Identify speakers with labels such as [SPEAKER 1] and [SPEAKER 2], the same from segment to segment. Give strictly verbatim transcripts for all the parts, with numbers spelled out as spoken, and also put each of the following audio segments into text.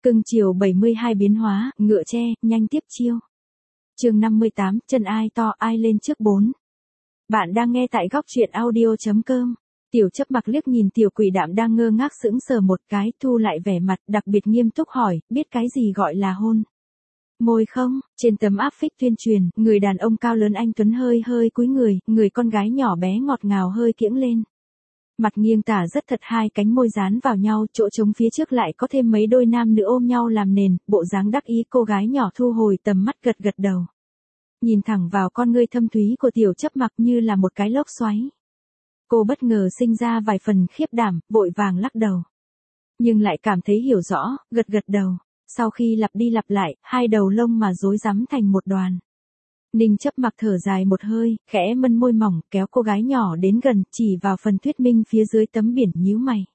[SPEAKER 1] Cưng chiều bảy mươi hai biến hóa, ngựa tre, nhanh tiếp chiêu. Chương năm mươi tám, chân ai to ai lên trước bốn. Bạn đang nghe tại góc truyện audio.com. Tiểu Chấp Mặc liếc nhìn Tiểu Quỷ Đạm đang ngơ ngác sững sờ một cái, thu lại vẻ mặt, đặc biệt nghiêm túc hỏi, biết cái gì gọi là hôn? Môi không? Trên tấm áp phích tuyên truyền, người đàn ông cao lớn anh tuấn hơi hơi cúi người, người con gái nhỏ bé ngọt ngào hơi kiễng lên. Mặt nghiêng tả rất thật, hai cánh môi dán vào nhau, chỗ trống phía trước lại có thêm mấy đôi nam nữ ôm nhau làm nền, bộ dáng đắc ý. Cô gái nhỏ thu hồi tầm mắt, gật gật đầu. Nhìn thẳng vào con ngươi thâm thúy của Tiểu Chấp Mặc như là một cái lốc xoáy. Cô bất ngờ sinh ra vài phần khiếp đảm, vội vàng lắc đầu. Nhưng lại cảm thấy hiểu rõ, gật gật đầu. Sau khi lặp đi lặp lại, hai đầu lông mà rối rắm thành một đoàn. Ninh Chấp Mặc thở dài một hơi, khẽ mân môi mỏng, kéo cô gái nhỏ đến gần, chỉ vào phần thuyết minh phía dưới tấm biển, nhíu mày.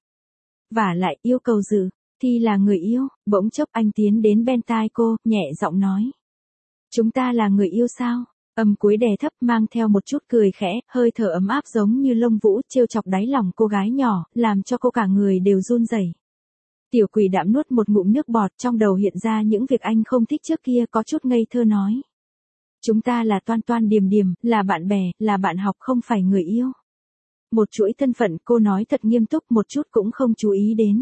[SPEAKER 1] Vả lại, yêu cầu dự, thì là người yêu. Bỗng chốc anh tiến đến bên tai cô, nhẹ giọng nói. Chúng ta là người yêu sao? Âm cuối đè thấp, mang theo một chút cười khẽ, hơi thở ấm áp giống như lông vũ, trêu chọc đáy lòng cô gái nhỏ, làm cho cô cả người đều run rẩy. Tiểu Quỷ Đạm nuốt một ngụm nước bọt, trong đầu hiện ra những việc anh không thích trước kia, có chút ngây thơ nói. Chúng ta là Toan Toan Điềm Điềm, là bạn bè, là bạn học, không phải người yêu. Một chuỗi thân phận, cô nói thật nghiêm túc, một chút cũng không chú ý đến.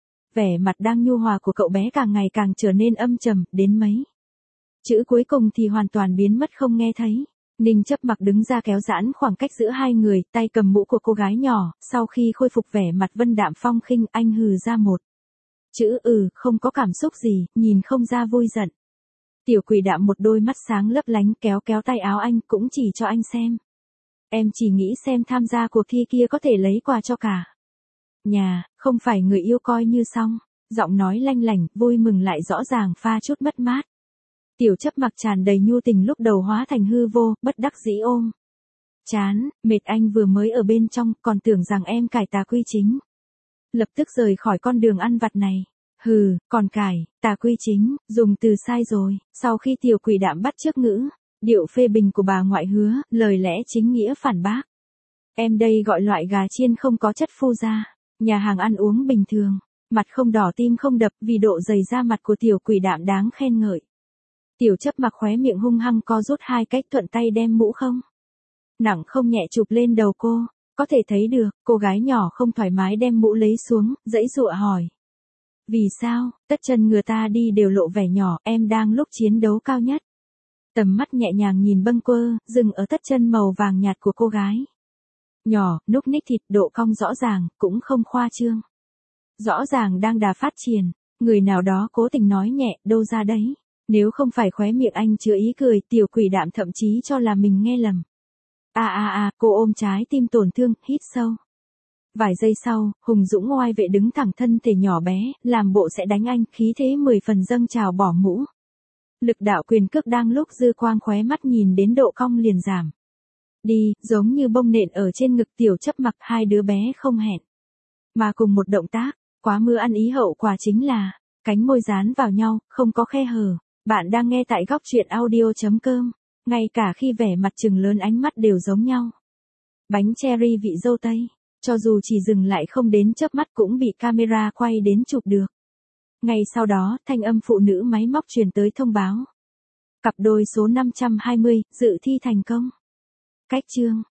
[SPEAKER 1] Vẻ mặt đang nhu hòa của cậu bé càng ngày càng trở nên âm trầm, đến mấy chữ cuối cùng thì hoàn toàn biến mất không nghe thấy. Ninh Chấp Mặc đứng ra kéo giãn khoảng cách giữa hai người, tay cầm mũ của cô gái nhỏ, sau khi khôi phục vẻ mặt vân đạm phong khinh, anh hừ ra một chữ ừ, không có cảm xúc gì, nhìn không ra vui giận. Tiểu Quỷ Đạm một đôi mắt sáng lấp lánh, kéo kéo tay áo anh, cũng chỉ cho anh xem. Em chỉ nghĩ xem tham gia cuộc thi kia có thể lấy quà cho cả nhà, không phải người yêu coi như xong. Giọng nói lanh lảnh, vui mừng lại rõ ràng pha chút mất mát. Tiểu Chấp Mặc tràn đầy nhu tình lúc đầu hóa thành hư vô, bất đắc dĩ ôm chán, mệt, anh vừa mới ở bên trong, còn tưởng rằng em cải tà quy chính. Lập tức rời khỏi con đường ăn vặt này. Hừ, còn cải, tà quy chính, dùng từ sai rồi. Sau khi Tiểu Quỷ Đạm bắt chước ngữ, điệu phê bình của bà ngoại Hứa, lời lẽ chính nghĩa phản bác. Em đây gọi loại gà chiên không có chất phu ra, nhà hàng ăn uống bình thường, mặt không đỏ tim không đập, vì độ dày da mặt của Tiểu Quỷ Đạm đáng khen ngợi. Tiểu Chấp Mặc khóe miệng hung hăng co rút hai cách, thuận tay đem mũ không nặng không nhẹ chụp lên đầu cô. Có thể thấy được, cô gái nhỏ không thoải mái đem mũ lấy xuống, giãy giụa hỏi. Vì sao? Tất chân người ta đi đều lộ vẻ nhỏ, em đang lúc chiến đấu cao nhất. Tầm mắt nhẹ nhàng nhìn bâng quơ, dừng ở tất chân màu vàng nhạt của cô gái. Nhỏ, núc ních thịt, độ cong rõ ràng, cũng không khoa trương. Rõ ràng đang đà phát triển, người nào đó cố tình nói nhẹ, đâu ra đấy. Nếu không phải khóe miệng anh chứa ý cười, Tiểu Quỷ Đạm thậm chí cho là mình nghe lầm. À à à, cô ôm trái tim tổn thương, hít sâu. Vài giây sau, hùng dũng oai vệ đứng thẳng, thân thể nhỏ bé, làm bộ sẽ đánh anh, khí thế mười phần dâng trào, bỏ mũ. Lực đạo quyền cước đang lúc dư quang khóe mắt nhìn đến độ cong liền giảm. Đi, giống như bông nện ở trên ngực Tiểu Chấp Mặc, hai đứa bé không hẹn mà cùng một động tác, quá mưa ăn ý, hậu quả chính là cánh môi dán vào nhau, không có khe hở. Bạn đang nghe tại góc truyện audio.com. Ngay cả khi vẻ mặt trừng lớn, ánh mắt đều giống nhau. Bánh cherry vị dâu tây, cho dù chỉ dừng lại không đến chớp mắt cũng bị camera quay đến chụp được. Ngay sau đó, thanh âm phụ nữ máy móc truyền tới thông báo. Cặp đôi số năm trăm hai mươi, dự thi thành công. Cách chương,